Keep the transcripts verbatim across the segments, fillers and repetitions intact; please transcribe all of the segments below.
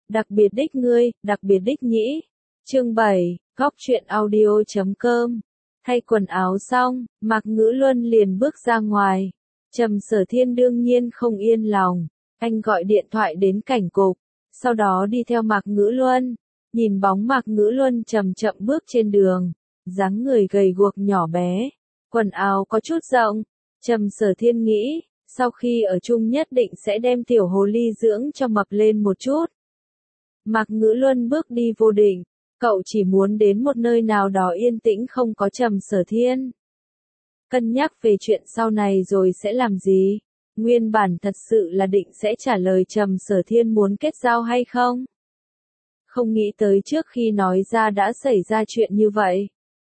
Đặc biệt đích ngươi, đặc biệt đích nhĩ. Chương bảy, góc truyện audio chấm com. Thay quần áo xong, Mạc Ngữ Luân liền bước ra ngoài. Trầm Sở Thiên đương nhiên không yên lòng, anh gọi điện thoại đến cảnh cục, sau đó đi theo Mạc Ngữ Luân, nhìn bóng Mạc Ngữ Luân chậm chậm bước trên đường, dáng người gầy guộc nhỏ bé, quần áo có chút rộng. Trầm Sở Thiên nghĩ, sau khi ở chung nhất định sẽ đem tiểu hồ ly dưỡng cho mập lên một chút. Mạc Ngữ Luân bước đi vô định, cậu chỉ muốn đến một nơi nào đó yên tĩnh không có Trầm Sở Thiên. Cân nhắc về chuyện sau này rồi sẽ làm gì, nguyên bản thật sự là định sẽ trả lời Trầm Sở Thiên muốn kết giao hay không. Không nghĩ tới trước khi nói ra đã xảy ra chuyện như vậy.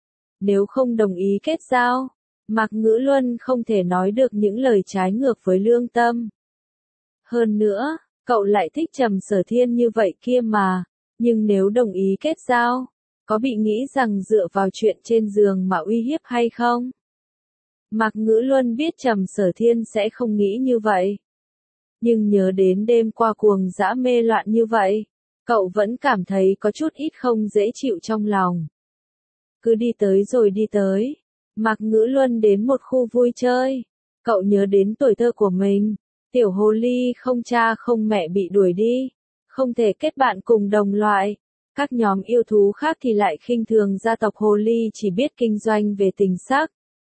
Nếu không đồng ý kết giao, Mạc Ngữ Luân không thể nói được những lời trái ngược với lương tâm. Hơn nữa, cậu lại thích Trầm Sở Thiên như vậy kia mà, nhưng nếu đồng ý kết giao, có bị nghĩ rằng dựa vào chuyện trên giường mà uy hiếp hay không? Mạc Ngữ Luân biết Trầm Sở Thiên sẽ không nghĩ như vậy. Nhưng nhớ đến đêm qua cuồng dã mê loạn như vậy, cậu vẫn cảm thấy có chút ít không dễ chịu trong lòng. Cứ đi tới rồi đi tới, Mạc Ngữ Luân đến một khu vui chơi. Cậu nhớ đến tuổi thơ của mình, tiểu hồ ly không cha không mẹ bị đuổi đi, không thể kết bạn cùng đồng loại. Các nhóm yêu thú khác thì lại khinh thường gia tộc hồ ly chỉ biết kinh doanh về tình sắc.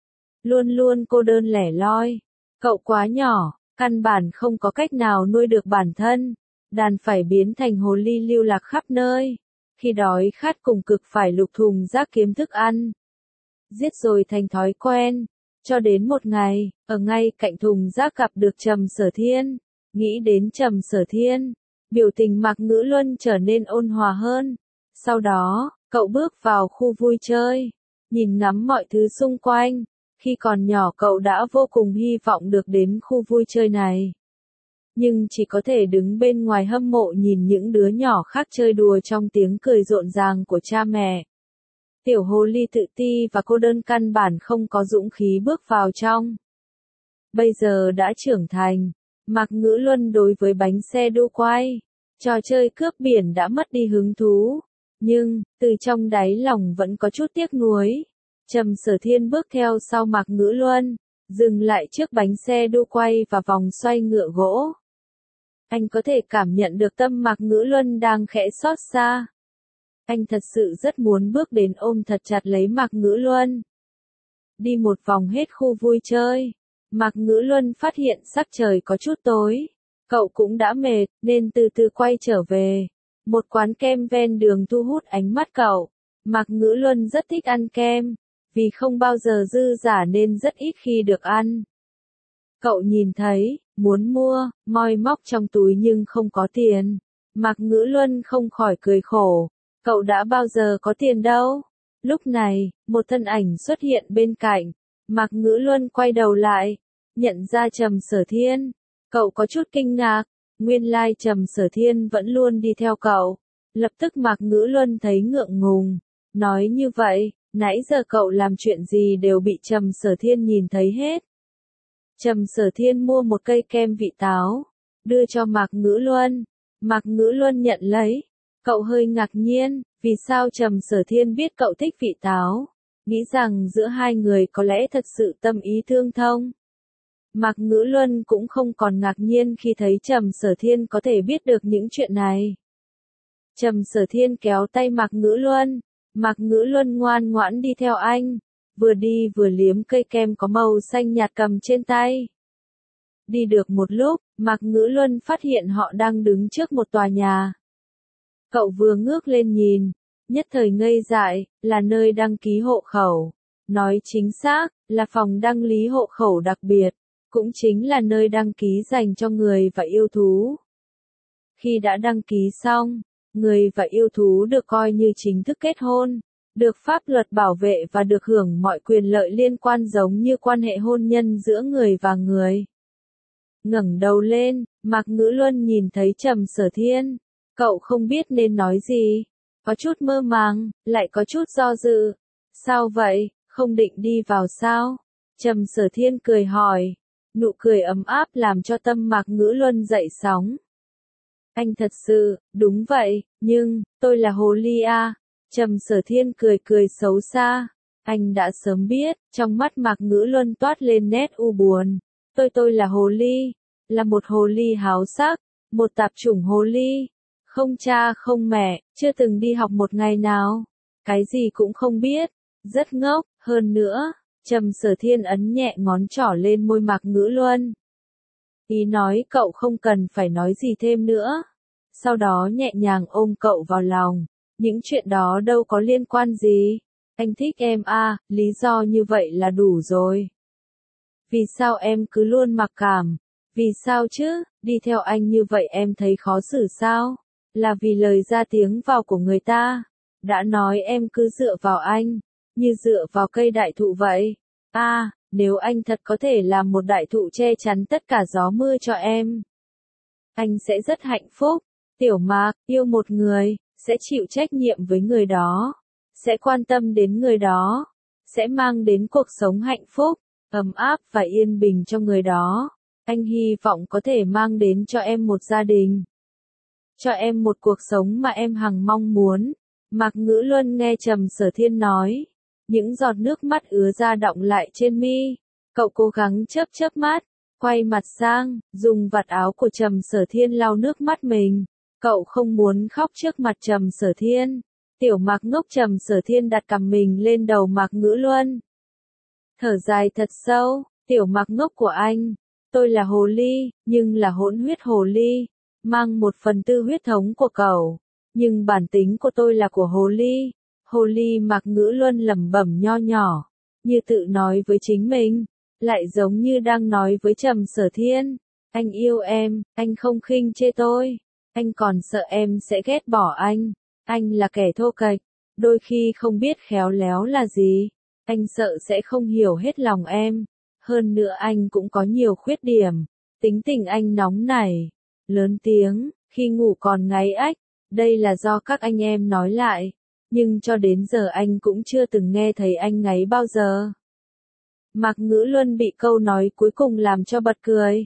Luôn luôn cô đơn lẻ loi, cậu quá nhỏ, căn bản không có cách nào nuôi được bản thân, đàn phải biến thành hồ ly lưu lạc khắp nơi. Khi đói khát cùng cực phải lục thùng rác kiếm thức ăn. Giết rồi thành thói quen, cho đến một ngày, ở ngay cạnh thùng rác gặp được Trầm Sở Thiên. Nghĩ đến Trầm Sở Thiên, biểu tình Mạc Ngữ Luân trở nên ôn hòa hơn. Sau đó, cậu bước vào khu vui chơi, nhìn ngắm mọi thứ xung quanh. Khi còn nhỏ cậu đã vô cùng hy vọng được đến khu vui chơi này. Nhưng chỉ có thể đứng bên ngoài hâm mộ nhìn những đứa nhỏ khác chơi đùa trong tiếng cười rộn ràng của cha mẹ. Tiểu hồ ly tự ti và cô đơn căn bản không có dũng khí bước vào trong. Bây giờ đã trưởng thành, Mạc Ngữ Luân đối với bánh xe đu quay, trò chơi cướp biển đã mất đi hứng thú. Nhưng, từ trong đáy lòng vẫn có chút tiếc nuối. Trầm Sở Thiên bước theo sau Mạc Ngữ Luân, dừng lại trước bánh xe đu quay và vòng xoay ngựa gỗ. Anh có thể cảm nhận được tâm Mạc Ngữ Luân đang khẽ xót xa. Anh thật sự rất muốn bước đến ôm thật chặt lấy Mạc Ngữ Luân. Đi một vòng hết khu vui chơi, Mạc Ngữ Luân phát hiện sắc trời có chút tối. Cậu cũng đã mệt, nên từ từ quay trở về. Một quán kem ven đường thu hút ánh mắt cậu. Mạc Ngữ Luân rất thích ăn kem, vì không bao giờ dư giả nên rất ít khi được ăn. Cậu nhìn thấy, muốn mua, moi móc trong túi nhưng không có tiền. Mạc Ngữ Luân không khỏi cười khổ. Cậu đã bao giờ có tiền đâu? Lúc này, một thân ảnh xuất hiện bên cạnh. Mạc Ngữ Luân quay đầu lại, nhận ra Trầm Sở Thiên. Cậu có chút kinh ngạc, nguyên lai Trầm Sở Thiên vẫn luôn đi theo cậu. Lập tức Mạc Ngữ Luân thấy ngượng ngùng, nói như vậy, nãy giờ cậu làm chuyện gì đều bị Trầm Sở Thiên nhìn thấy hết. Trầm Sở Thiên mua một cây kem vị táo, đưa cho Mạc Ngữ Luân. Mạc Ngữ Luân nhận lấy. Cậu hơi ngạc nhiên, vì sao Trầm Sở Thiên biết cậu thích vị táo, nghĩ rằng giữa hai người có lẽ thật sự tâm ý tương thông. Mạc Ngữ Luân cũng không còn ngạc nhiên khi thấy Trầm Sở Thiên có thể biết được những chuyện này. Trầm Sở Thiên kéo tay Mạc Ngữ Luân, Mạc Ngữ Luân ngoan ngoãn đi theo anh, vừa đi vừa liếm cây kem có màu xanh nhạt cầm trên tay. Đi được một lúc, Mạc Ngữ Luân phát hiện họ đang đứng trước một tòa nhà. Cậu vừa ngước lên nhìn, nhất thời ngây dại, là nơi đăng ký hộ khẩu. Nói chính xác, là phòng đăng ký hộ khẩu đặc biệt, cũng chính là nơi đăng ký dành cho người và yêu thú. Khi đã đăng ký xong, người và yêu thú được coi như chính thức kết hôn, được pháp luật bảo vệ và được hưởng mọi quyền lợi liên quan giống như quan hệ hôn nhân giữa người và người. Ngẩng đầu lên, Mạc Ngữ Luân nhìn thấy Trầm Sở Thiên. Cậu không biết nên nói gì, có chút mơ màng, lại có chút do dự. Sao vậy, không định đi vào sao? Trầm Sở Thiên cười hỏi, nụ cười ấm áp làm cho tâm Mạc Ngữ Luân dậy sóng. Anh thật sự, đúng vậy, nhưng, tôi là hồ ly à. Trầm Sở Thiên cười cười xấu xa. Anh đã sớm biết, trong mắt Mạc Ngữ Luân toát lên nét u buồn. Tôi tôi là hồ ly, là một hồ ly háo sắc, một tạp chủng hồ ly. Không cha không mẹ, chưa từng đi học một ngày nào. Cái gì cũng không biết, rất ngốc, hơn nữa. Trầm Sở Thiên ấn nhẹ ngón trỏ lên môi Mạc Ngữ Luân. Ý nói cậu không cần phải nói gì thêm nữa. Sau đó nhẹ nhàng ôm cậu vào lòng. Những chuyện đó đâu có liên quan gì. Anh thích em à, lý do như vậy là đủ rồi. Vì sao em cứ luôn mặc cảm? Vì sao chứ, đi theo anh như vậy em thấy khó xử sao? Là vì lời ra tiếng vào của người ta. Đã nói em cứ dựa vào anh, như dựa vào cây đại thụ vậy. À, nếu anh thật có thể làm một đại thụ che chắn tất cả gió mưa cho em, anh sẽ rất hạnh phúc. Tiểu Mạc, yêu một người, sẽ chịu trách nhiệm với người đó, sẽ quan tâm đến người đó, sẽ mang đến cuộc sống hạnh phúc, ấm áp và yên bình cho người đó. Anh hy vọng có thể mang đến cho em một gia đình, cho em một cuộc sống mà em hằng mong muốn. Mạc Ngữ Luân nghe Trầm Sở Thiên nói, những giọt nước mắt ứa ra đọng lại trên mi. Cậu cố gắng chớp chớp mắt, quay mặt sang, dùng vạt áo của Trầm Sở Thiên lau nước mắt mình. Cậu không muốn khóc trước mặt Trầm Sở Thiên. Tiểu Mạc ngốc. Trầm Sở Thiên đặt cằm mình lên đầu Mạc Ngữ Luân. Thở dài thật sâu, Tiểu Mạc ngốc của anh. Tôi là hồ ly, nhưng là hỗn huyết hồ ly, mang một phần tư huyết thống của cậu. Nhưng bản tính của tôi là của hồ ly. Hồ ly. Mạc Ngữ Luân lẩm bẩm nho nhỏ, như tự nói với chính mình, lại giống như đang nói với Trầm Sở Thiên. Anh yêu em, anh không khinh chê tôi. Anh còn sợ em sẽ ghét bỏ anh. Anh là kẻ thô kệch, đôi khi không biết khéo léo là gì. Anh sợ sẽ không hiểu hết lòng em. Hơn nữa anh cũng có nhiều khuyết điểm. Tính tình anh nóng nảy, lớn tiếng, khi ngủ còn ngáy ách. Đây là do các anh em nói lại. Nhưng cho đến giờ anh cũng chưa từng nghe thấy anh ngáy bao giờ. Mạc Ngữ Luân bị câu nói cuối cùng làm cho bật cười.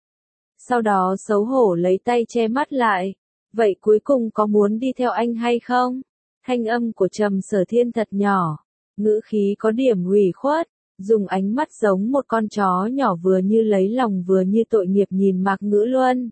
Sau đó xấu hổ lấy tay che mắt lại. Vậy cuối cùng có muốn đi theo anh hay không? Thanh âm của Trầm Sở Thiên thật nhỏ, ngữ khí có điểm ủy khuất, dùng ánh mắt giống một con chó nhỏ vừa như lấy lòng vừa như tội nghiệp nhìn Mạc Ngữ Luân.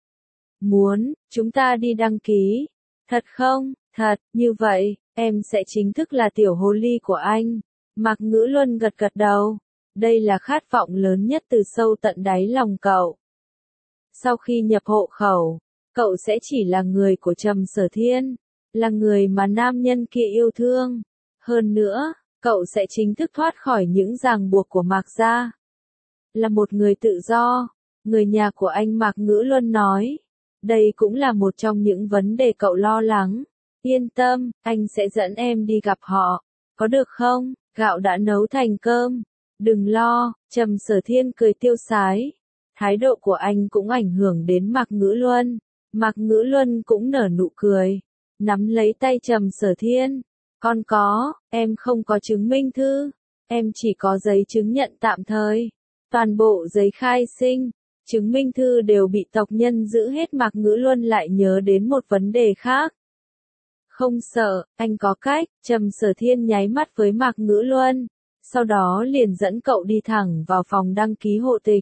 Muốn, chúng ta đi đăng ký. Thật không? Thật, như vậy, em sẽ chính thức là tiểu hồ ly của anh. Mạc Ngữ Luân gật gật đầu. Đây là khát vọng lớn nhất từ sâu tận đáy lòng cậu. Sau khi nhập hộ khẩu, cậu sẽ chỉ là người của Trầm Sở Thiên, là người mà nam nhân kia yêu thương. Hơn nữa, cậu sẽ chính thức thoát khỏi những ràng buộc của Mạc gia. Là một người tự do, người nhà của anh. Mạc Ngữ Luân nói. Đây cũng là một trong những vấn đề cậu lo lắng. Yên tâm, anh sẽ dẫn em đi gặp họ. Có được không? Gạo đã nấu thành cơm. Đừng lo, Trầm Sở Thiên cười tiêu sái. Thái độ của anh cũng ảnh hưởng đến Mạc Ngữ Luân. Mạc Ngữ Luân cũng nở nụ cười, nắm lấy tay Trầm Sở Thiên. Con có, em không có chứng minh thư, em chỉ có giấy chứng nhận tạm thời. Toàn bộ giấy khai sinh, chứng minh thư đều bị tộc nhân giữ hết. Mạc Ngữ Luân lại nhớ đến một vấn đề khác. Không sợ, anh có cách. Trầm Sở Thiên nháy mắt với Mạc Ngữ Luân, sau đó liền dẫn cậu đi thẳng vào phòng đăng ký hộ tịch.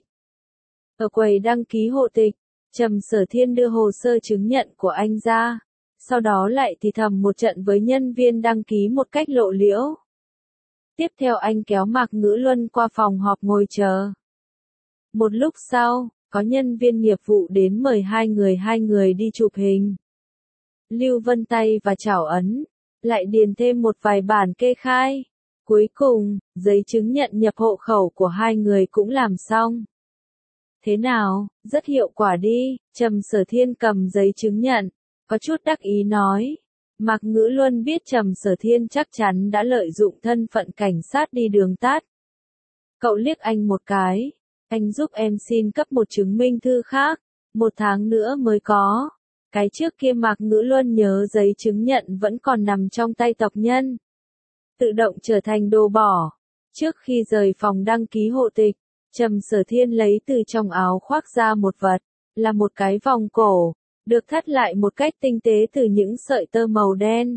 Ở quầy đăng ký hộ tịch, Trầm Sở Thiên đưa hồ sơ chứng nhận của anh ra, sau đó lại thì thầm một trận với nhân viên đăng ký một cách lộ liễu. Tiếp theo anh kéo Mạc Ngữ Luân qua phòng họp ngồi chờ. Một lúc sau, có nhân viên nghiệp vụ đến mời hai người hai người đi chụp hình. Lưu vân tay và chảo ấn, lại điền thêm một vài bản kê khai. Cuối cùng, giấy chứng nhận nhập hộ khẩu của hai người cũng làm xong. Thế nào, rất hiệu quả đi. Trầm Sở Thiên cầm giấy chứng nhận, có chút đắc ý nói. Mạc Ngữ Luân biết Trầm Sở Thiên chắc chắn đã lợi dụng thân phận cảnh sát đi đường tắt. Cậu liếc anh một cái. Anh giúp em xin cấp một chứng minh thư khác, một tháng nữa mới có. Cái trước kia Mạc Ngữ Luân nhớ giấy chứng nhận vẫn còn nằm trong tay tộc nhân, tự động trở thành đồ bỏ. Trước khi rời phòng đăng ký hộ tịch, Trầm Sở Thiên lấy từ trong áo khoác ra một vật, là một cái vòng cổ. được thắt lại một cách tinh tế từ những sợi tơ màu đen.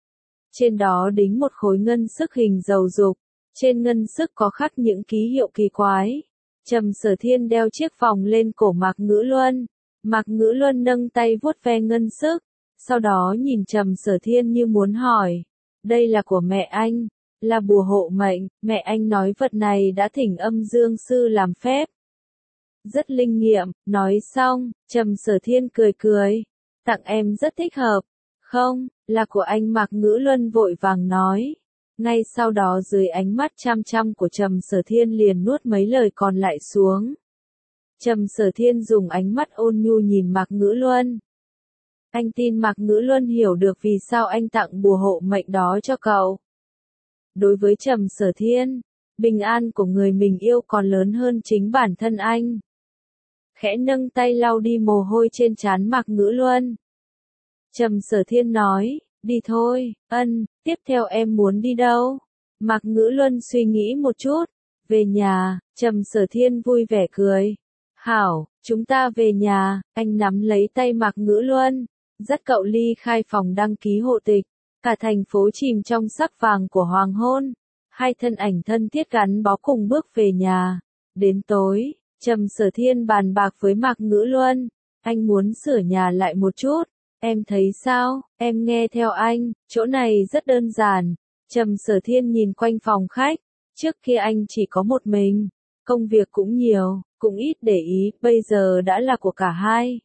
Trên đó đính một khối ngân sức hình dầu dục, trên ngân sức có khắc những ký hiệu kỳ quái. Trầm Sở Thiên đeo chiếc vòng lên cổ Mạc Ngữ Luân, Mạc Ngữ Luân nâng tay vuốt ve ngân sức, sau đó nhìn Trầm Sở Thiên như muốn hỏi, đây là của mẹ anh, là bùa hộ mệnh, mẹ anh nói vật này đã thỉnh âm dương sư làm phép. Rất linh nghiệm, nói xong, Trầm Sở Thiên cười cười, tặng em rất thích hợp, không, là của anh. Mạc Ngữ Luân vội vàng nói. Ngay sau đó dưới ánh mắt chăm chăm của Trầm Sở Thiên liền nuốt mấy lời còn lại xuống. Trầm Sở Thiên dùng ánh mắt ôn nhu nhìn Mạc Ngữ Luân. Anh tin Mạc Ngữ Luân hiểu được vì sao anh tặng bùa hộ mệnh đó cho cậu. Đối với Trầm Sở Thiên, bình an của người mình yêu còn lớn hơn chính bản thân anh. Khẽ nâng tay lau đi mồ hôi trên trán Mạc Ngữ Luân. Trầm Sở Thiên nói, đi thôi, ân, tiếp theo em muốn đi đâu? Mạc Ngữ Luân suy nghĩ một chút, về nhà. Trầm Sở Thiên vui vẻ cười. Hảo, chúng ta về nhà. Anh nắm lấy tay Mạc Ngữ Luân, dắt cậu ly khai phòng đăng ký hộ tịch. Cả thành phố chìm trong sắc vàng của hoàng hôn. Hai thân ảnh thân thiết gắn bó cùng bước về nhà. Đến tối, Trầm Sở Thiên bàn bạc với Mạc Ngữ Luân. Anh muốn sửa nhà lại một chút. Em thấy sao? Em nghe theo anh, chỗ này rất đơn giản. Trầm Sở Thiên nhìn quanh phòng khách. Trước kia anh chỉ có một mình. Công việc cũng nhiều, cũng ít để ý, bây giờ đã là của cả hai.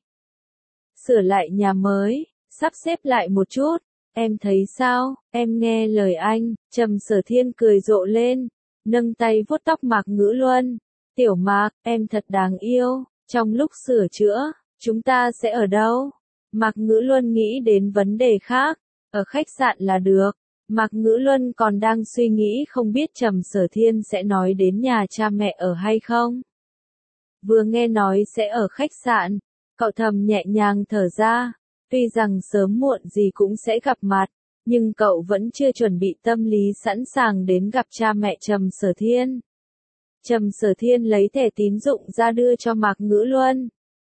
Sửa lại nhà mới, sắp xếp lại một chút. Em thấy sao? Em nghe lời anh. Trầm Sở Thiên cười rộ lên, nâng tay vuốt tóc Mạc Ngữ Luân. Tiểu Mạc, em thật đáng yêu. Trong lúc sửa chữa, chúng ta sẽ ở đâu? Mạc Ngữ Luân nghĩ đến vấn đề khác. Ở khách sạn là được. Mạc Ngữ Luân còn đang suy nghĩ không biết Trầm Sở Thiên sẽ nói đến nhà cha mẹ ở hay không. Vừa nghe nói sẽ ở khách sạn, cậu thầm nhẹ nhàng thở ra. Tuy rằng sớm muộn gì cũng sẽ gặp mặt, nhưng cậu vẫn chưa chuẩn bị tâm lý sẵn sàng đến gặp cha mẹ Trầm Sở Thiên. Trầm Sở Thiên lấy thẻ tín dụng ra đưa cho Mạc Ngữ Luân.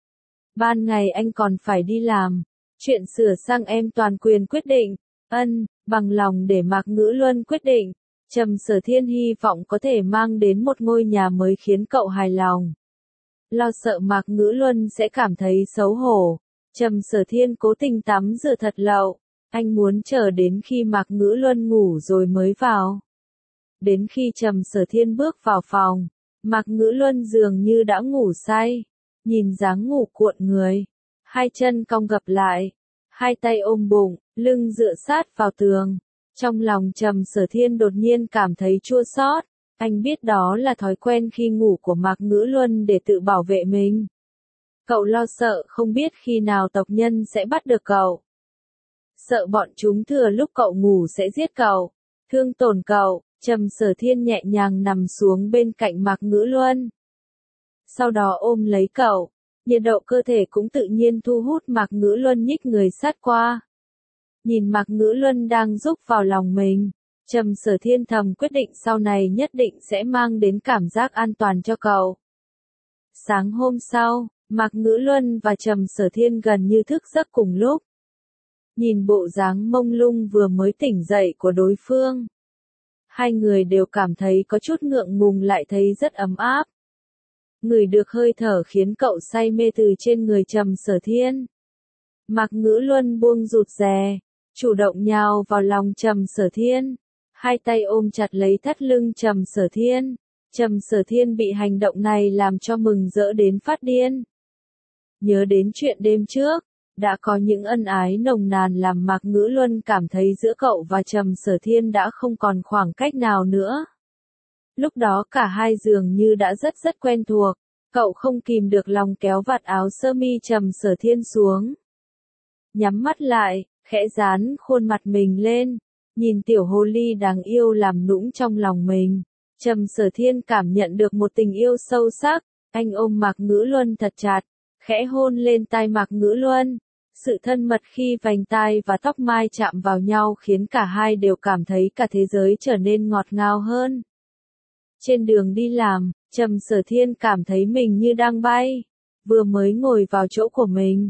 Ban ngày anh còn phải đi làm, chuyện sửa sang em toàn quyền quyết định. Ân, bằng lòng để Mạc Ngữ Luân quyết định. Trầm Sở Thiên hy vọng có thể mang đến một ngôi nhà mới khiến cậu hài lòng. Lo sợ Mạc Ngữ Luân sẽ cảm thấy xấu hổ, Trầm Sở Thiên cố tình tắm rửa thật lậu. Anh muốn chờ đến khi Mạc Ngữ Luân ngủ rồi mới vào. Đến khi Trầm Sở Thiên bước vào phòng, Mạc Ngữ Luân dường như đã ngủ say. Nhìn dáng ngủ cuộn người, hai chân cong gập lại, hai tay ôm bụng, lưng dựa sát vào tường. Trong lòng Trầm Sở Thiên đột nhiên cảm thấy chua xót. Anh biết đó là thói quen khi ngủ của Mạc Ngữ Luân để tự bảo vệ mình. Cậu lo sợ không biết khi nào tộc nhân sẽ bắt được cậu. Sợ bọn chúng thừa lúc cậu ngủ sẽ giết cậu, thương tổn cậu. Trầm Sở Thiên nhẹ nhàng nằm xuống bên cạnh Mạc Ngữ Luân. Sau đó ôm lấy cậu, nhiệt độ cơ thể cũng tự nhiên thu hút Mạc Ngữ Luân nhích người sát qua. Nhìn Mạc Ngữ Luân đang rúc vào lòng mình, Trầm Sở Thiên thầm quyết định sau này nhất định sẽ mang đến cảm giác an toàn cho cậu. Sáng hôm sau, Mạc Ngữ Luân và Trầm Sở Thiên gần như thức giấc cùng lúc. Nhìn bộ dáng mông lung vừa mới tỉnh dậy của đối phương, hai người đều cảm thấy có chút ngượng ngùng lại thấy rất ấm áp. Ngửi được hơi thở khiến cậu say mê từ trên người Trầm Sở Thiên. Mạc Ngữ Luân buông rụt rè, chủ động nhào vào lòng Trầm Sở Thiên, hai tay ôm chặt lấy thắt lưng Trầm Sở Thiên. Trầm Sở Thiên bị hành động này làm cho mừng rỡ đến phát điên. Nhớ đến chuyện đêm trước, đã có những ân ái nồng nàn làm Mạc Ngữ Luân cảm thấy giữa cậu và Trầm Sở Thiên đã không còn khoảng cách nào nữa. Lúc đó cả hai dường như đã rất rất quen thuộc, cậu không kìm được lòng kéo vạt áo sơ mi Trầm Sở Thiên xuống. Nhắm mắt lại, khẽ dán khuôn mặt mình lên, nhìn tiểu hồ ly đáng yêu làm nũng trong lòng mình. Trầm Sở Thiên cảm nhận được một tình yêu sâu sắc, anh ôm Mạc Ngữ Luân thật chặt, khẽ hôn lên tai Mạc Ngữ Luân. Sự thân mật khi vành tai và tóc mai chạm vào nhau khiến cả hai đều cảm thấy cả thế giới trở nên ngọt ngào hơn. Trên đường đi làm, Trầm Sở Thiên cảm thấy mình như đang bay. Vừa mới ngồi vào chỗ của mình,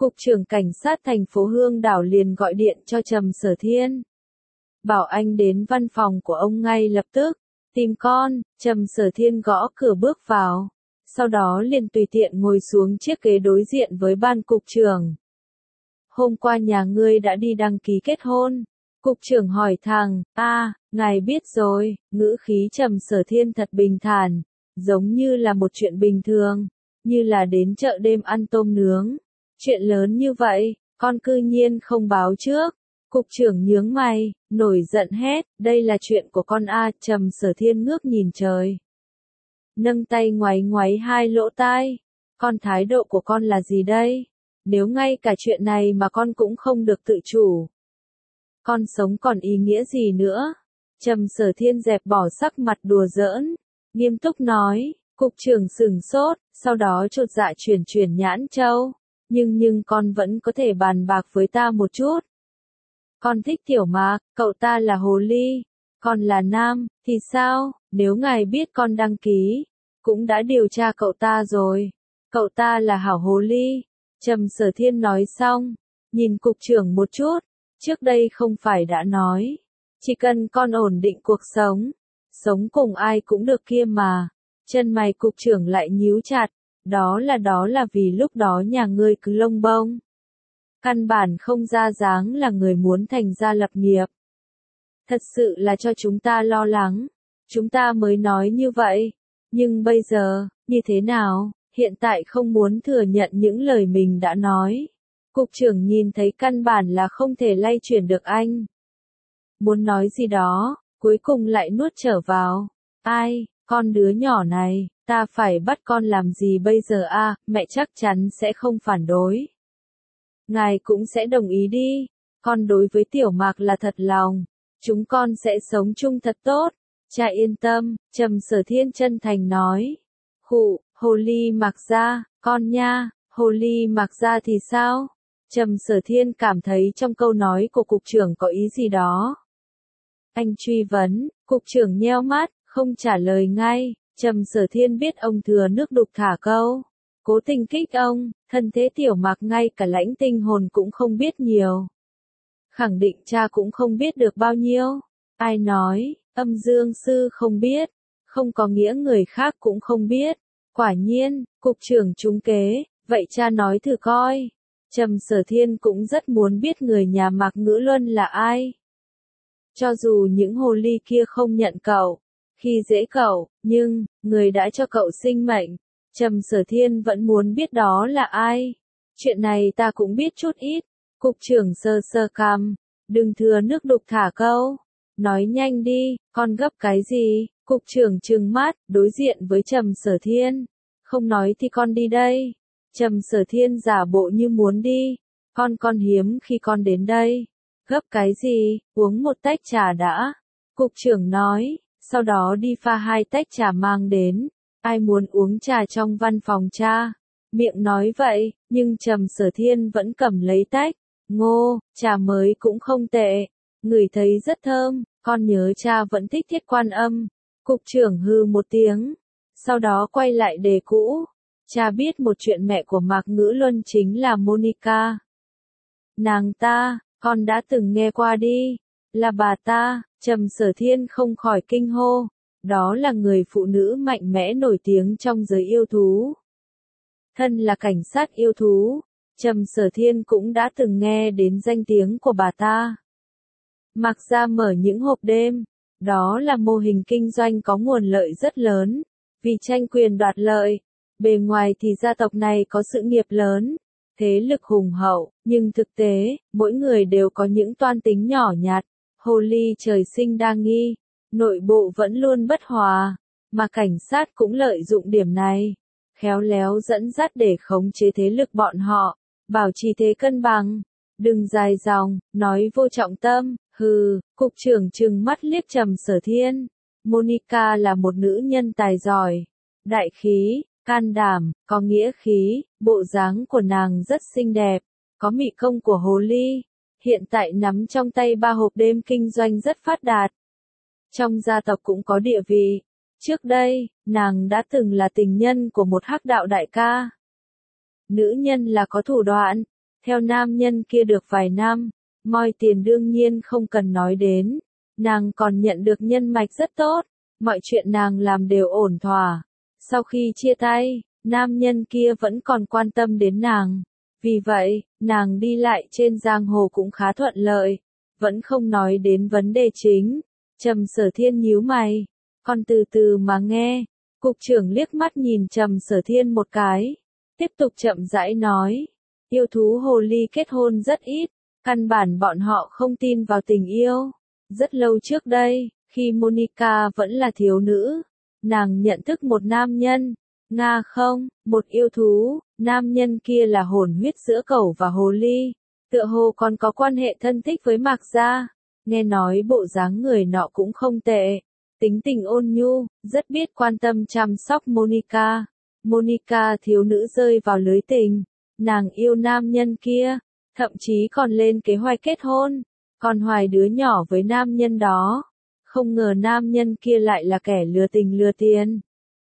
Cục trưởng cảnh sát thành phố Hương Đảo liền gọi điện cho Trầm Sở Thiên. Bảo anh đến văn phòng của ông ngay lập tức. Tìm con, Trầm Sở Thiên gõ cửa bước vào. Sau đó liền tùy tiện ngồi xuống chiếc ghế đối diện với ban cục trưởng. Hôm qua nhà ngươi đã đi đăng ký kết hôn. Cục trưởng hỏi thẳng, a, à, ngài biết rồi, ngữ khí Trầm Sở Thiên thật bình thản, giống như là một chuyện bình thường, như là đến chợ đêm ăn tôm nướng. Chuyện lớn như vậy, con cư nhiên không báo trước. Cục trưởng nhướng mày, nổi giận hét, đây là chuyện của con a. Trầm Sở Thiên ngước nhìn trời. Nâng tay ngoáy ngoáy hai lỗ tai. Con thái độ của con là gì đây? Nếu ngay cả chuyện này mà con cũng không được tự chủ. Con sống còn ý nghĩa gì nữa? Trầm Sở Thiên dẹp bỏ sắc mặt đùa giỡn. Nghiêm túc nói, cục trưởng sửng sốt, sau đó chột dạ chuyển chuyển nhãn châu. Nhưng nhưng con vẫn có thể bàn bạc với ta một chút. Con thích Tiểu Mạc, cậu ta là hồ ly. Con là nam, thì sao? Nếu ngài biết con đăng ký, cũng đã điều tra cậu ta rồi. Cậu ta là hảo hồ ly. Trầm Sở Thiên nói xong, nhìn cục trưởng một chút. Trước đây không phải đã nói, chỉ cần con ổn định cuộc sống, sống cùng ai cũng được kia mà. Chân mày cục trưởng lại nhíu chặt, đó là đó là vì lúc đó nhà ngươi cứ lông bông. Căn bản không ra dáng là người muốn thành gia lập nghiệp. Thật sự là cho chúng ta lo lắng, chúng ta mới nói như vậy. Nhưng bây giờ, như thế nào, hiện tại không muốn thừa nhận những lời mình đã nói. Cục trưởng nhìn thấy căn bản là không thể lay chuyển được anh. Muốn nói gì đó, cuối cùng lại nuốt trở vào. Ai, con đứa nhỏ này, ta phải bắt con làm gì bây giờ a? À, mẹ chắc chắn sẽ không phản đối. Ngài cũng sẽ đồng ý đi. Con đối với Tiểu Mạc là thật lòng. Chúng con sẽ sống chung thật tốt. Cha yên tâm, Trầm Sở Thiên chân thành nói. Khụ, hồ ly Mạc gia, con nha, hồ ly Mạc gia thì sao? Trầm Sở Thiên cảm thấy trong câu nói của cục trưởng có ý gì đó. Anh truy vấn, cục trưởng nheo mắt, không trả lời ngay. Trầm Sở Thiên biết ông thừa nước đục thả câu. Cố tình kích ông, thân thế Tiểu Mạc ngay cả lãnh tinh hồn cũng không biết nhiều. Khẳng định cha cũng không biết được bao nhiêu. Ai nói, âm dương sư không biết, không có nghĩa người khác cũng không biết. Quả nhiên, cục trưởng trúng kế, vậy cha nói thử coi. Trầm Sở Thiên cũng rất muốn biết người nhà Mạc Ngữ Luân là ai. Cho dù những hồ ly kia không nhận cậu, khi dễ cậu, nhưng, người đã cho cậu sinh mệnh, Trầm Sở Thiên vẫn muốn biết đó là ai. Chuyện này ta cũng biết chút ít. Cục trưởng sơ sơ cằm, đừng thừa nước đục thả câu. Nói nhanh đi, con gấp cái gì? Cục trưởng trừng mắt, đối diện với Trầm Sở Thiên. Không nói thì con đi đây. Trầm Sở Thiên giả bộ như muốn đi. Con con hiếm khi con đến đây. Gấp cái gì, uống một tách trà đã. Cục trưởng nói, sau đó đi pha hai tách trà mang đến. Ai muốn uống trà trong văn phòng cha? Miệng nói vậy, nhưng Trầm Sở Thiên vẫn cầm lấy tách. Ngô, trà mới cũng không tệ. Ngửi thấy rất thơm, con nhớ cha vẫn thích Thiết Quan Âm. Cục trưởng hư một tiếng. Sau đó quay lại đề cũ. Cha biết một chuyện mẹ của Mạc Ngữ Luân chính là Monica. Nàng ta, con đã từng nghe qua đi. Là bà ta, Trầm Sở Thiên không khỏi kinh hô. Đó là người phụ nữ mạnh mẽ nổi tiếng trong giới yêu thú. Thân là cảnh sát yêu thú, Trầm Sở Thiên cũng đã từng nghe đến danh tiếng của bà ta. Mạc gia mở những hộp đêm, đó là mô hình kinh doanh có nguồn lợi rất lớn, vì tranh quyền đoạt lợi. Bề ngoài thì gia tộc này có sự nghiệp lớn, thế lực hùng hậu, nhưng thực tế, mỗi người đều có những toan tính nhỏ nhặt. Hồ ly trời sinh đa nghi, nội bộ vẫn luôn bất hòa, mà cảnh sát cũng lợi dụng điểm này, khéo léo dẫn dắt để khống chế thế lực bọn họ, bảo trì thế cân bằng. Đừng dài dòng, nói vô trọng tâm. Hừ, cục trưởng trừng mắt liếc Trầm Sở Thiên. Monica là một nữ nhân tài giỏi, đại khí, can đảm, có nghĩa khí, bộ dáng của nàng rất xinh đẹp, có mị công của hồ ly. Hiện tại nắm trong tay ba hộp đêm kinh doanh rất phát đạt. Trong gia tộc cũng có địa vị. Trước đây, nàng đã từng là tình nhân của một hắc đạo đại ca. Nữ nhân là có thủ đoạn, Theo nam nhân kia được vài năm, moi tiền đương nhiên không cần nói đến. Nàng còn nhận được nhân mạch rất tốt, mọi chuyện nàng làm đều ổn thỏa. Sau khi chia tay, nam nhân kia vẫn còn quan tâm đến nàng. Vì vậy, nàng đi lại trên giang hồ cũng khá thuận lợi, vẫn không nói đến vấn đề chính. Trầm Sở Thiên nhíu mày, còn từ từ mà nghe. Cục trưởng liếc mắt nhìn Trầm Sở Thiên một cái, tiếp tục chậm rãi nói, yêu thú hồ ly kết hôn rất ít, căn bản bọn họ không tin vào tình yêu. Rất lâu trước đây, khi Monica vẫn là thiếu nữ, nàng nhận thức một nam nhân, Nga không, một yêu thú, nam nhân kia là hồn huyết giữa cẩu và hồ ly, tựa hồ còn có quan hệ thân thích với Mạc Gia, nghe nói bộ dáng người nọ cũng không tệ, tính tình ôn nhu, rất biết quan tâm chăm sóc Monica. Monica thiếu nữ rơi vào lưới tình, nàng yêu nam nhân kia, thậm chí còn lên kế hoạch kết hôn, còn hoài đứa nhỏ với nam nhân đó. Không ngờ nam nhân kia lại là kẻ lừa tình lừa tiền.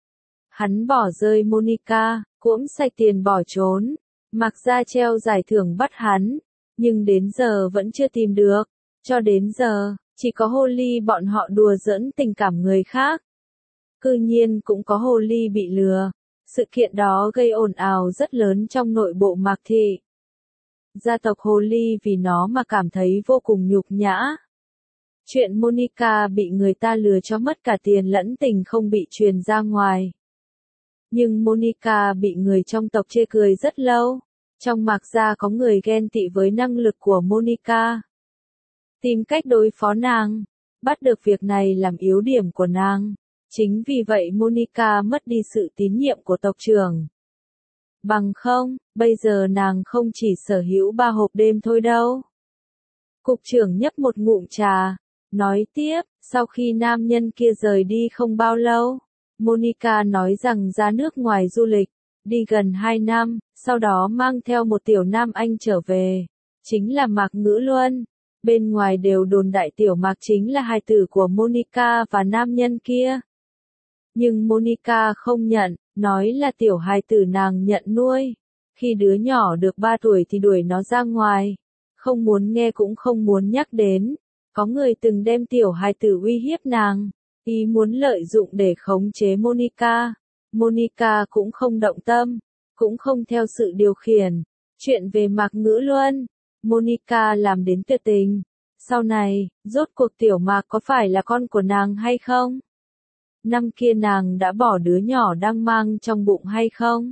Hắn bỏ rơi Monica, cuỗm sạch tiền bỏ trốn. Mạc Gia treo giải thưởng bắt hắn, nhưng đến giờ vẫn chưa tìm được. Cho đến giờ, chỉ có hồ ly bọn họ đùa giỡn tình cảm người khác. Cư nhiên cũng có hồ ly bị lừa. Sự kiện đó gây ồn ào rất lớn trong nội bộ Mạc Thị. Gia tộc hồ ly vì nó mà cảm thấy vô cùng nhục nhã. Chuyện Monica bị người ta lừa cho mất cả tiền lẫn tình không bị truyền ra ngoài. Nhưng Monica bị người trong tộc chê cười rất lâu. Trong Mạc Gia có người ghen tị với năng lực của Monica. Tìm cách đối phó nàng, bắt được việc này làm yếu điểm của nàng. Chính vì vậy Monica mất đi sự tín nhiệm của tộc trưởng. Bằng không, bây giờ nàng không chỉ sở hữu ba hộp đêm thôi đâu. Cục trưởng nhấp một ngụm trà, nói tiếp, sau khi nam nhân kia rời đi không bao lâu, Monica nói rằng ra nước ngoài du lịch, đi gần hai năm, sau đó mang theo một tiểu nam anh trở về, chính là Mạc Ngữ Luân. Bên ngoài đều đồn đại tiểu Mạc chính là hài tử của Monica và nam nhân kia. Nhưng Monica không nhận, nói là tiểu hài tử nàng nhận nuôi. Khi đứa nhỏ được ba tuổi thì đuổi nó ra ngoài. Không muốn nghe cũng không muốn nhắc đến. Có người từng đem tiểu hài tử uy hiếp nàng, ý muốn lợi dụng để khống chế Monica. Monica cũng không động tâm, cũng không theo sự điều khiển. Chuyện về Mạc Ngữ Luân, Monica làm đến tuyệt tình. Sau này, rốt cuộc tiểu Mạc có phải là con của nàng hay không? Năm kia nàng đã bỏ đứa nhỏ đang mang trong bụng hay không?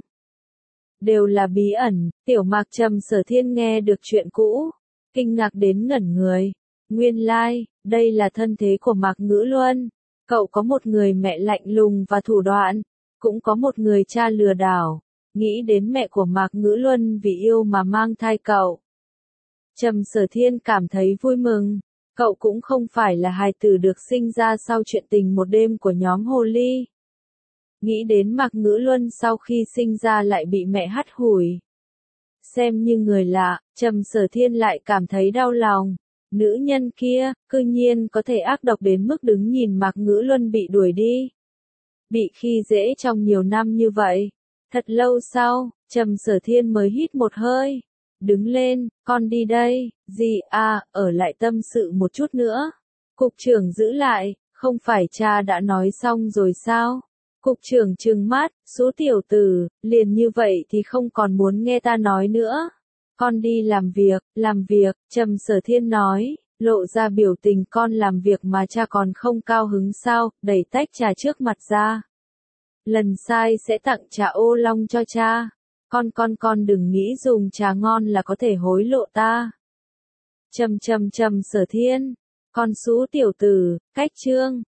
Đều là bí ẩn. Tiểu Mạc Trầm Sở Thiên nghe được chuyện cũ, kinh ngạc đến ngẩn người. Nguyên lai, like, đây là thân thế của Mạc Ngữ Luân. Cậu có một người mẹ lạnh lùng và thủ đoạn, cũng có một người cha lừa đảo. Nghĩ đến mẹ của Mạc Ngữ Luân vì yêu mà mang thai cậu. Trầm Sở Thiên cảm thấy vui mừng. Cậu cũng không phải là hài tử được sinh ra sau chuyện tình một đêm của nhóm hồ ly. Nghĩ đến Mạc Ngữ Luân sau khi sinh ra lại bị mẹ hắt hủi. Xem như người lạ, Trầm Sở Thiên lại cảm thấy đau lòng. Nữ nhân kia, cư nhiên có thể ác độc đến mức đứng nhìn Mạc Ngữ Luân bị đuổi đi. Bị khi dễ trong nhiều năm như vậy. Thật lâu sau, Trầm Sở Thiên mới hít một hơi. Đứng lên, con đi đây, gì à, ở lại tâm sự một chút nữa. Cục trưởng giữ lại, không phải cha đã nói xong rồi sao? Cục trưởng trừng mắt, số tiểu tử, liền như vậy thì không còn muốn nghe ta nói nữa. Con đi làm việc, làm việc, Trầm Sở Thiên nói, lộ ra biểu tình con làm việc mà cha còn không cao hứng sao, đẩy tách trà trước mặt ra. Lần sai sẽ tặng trà ô long cho cha. Con con con đừng nghĩ dùng trà ngon là có thể hối lộ ta. Trầm trầm trầm Sở Thiên, con sú tiểu tử, cách trương.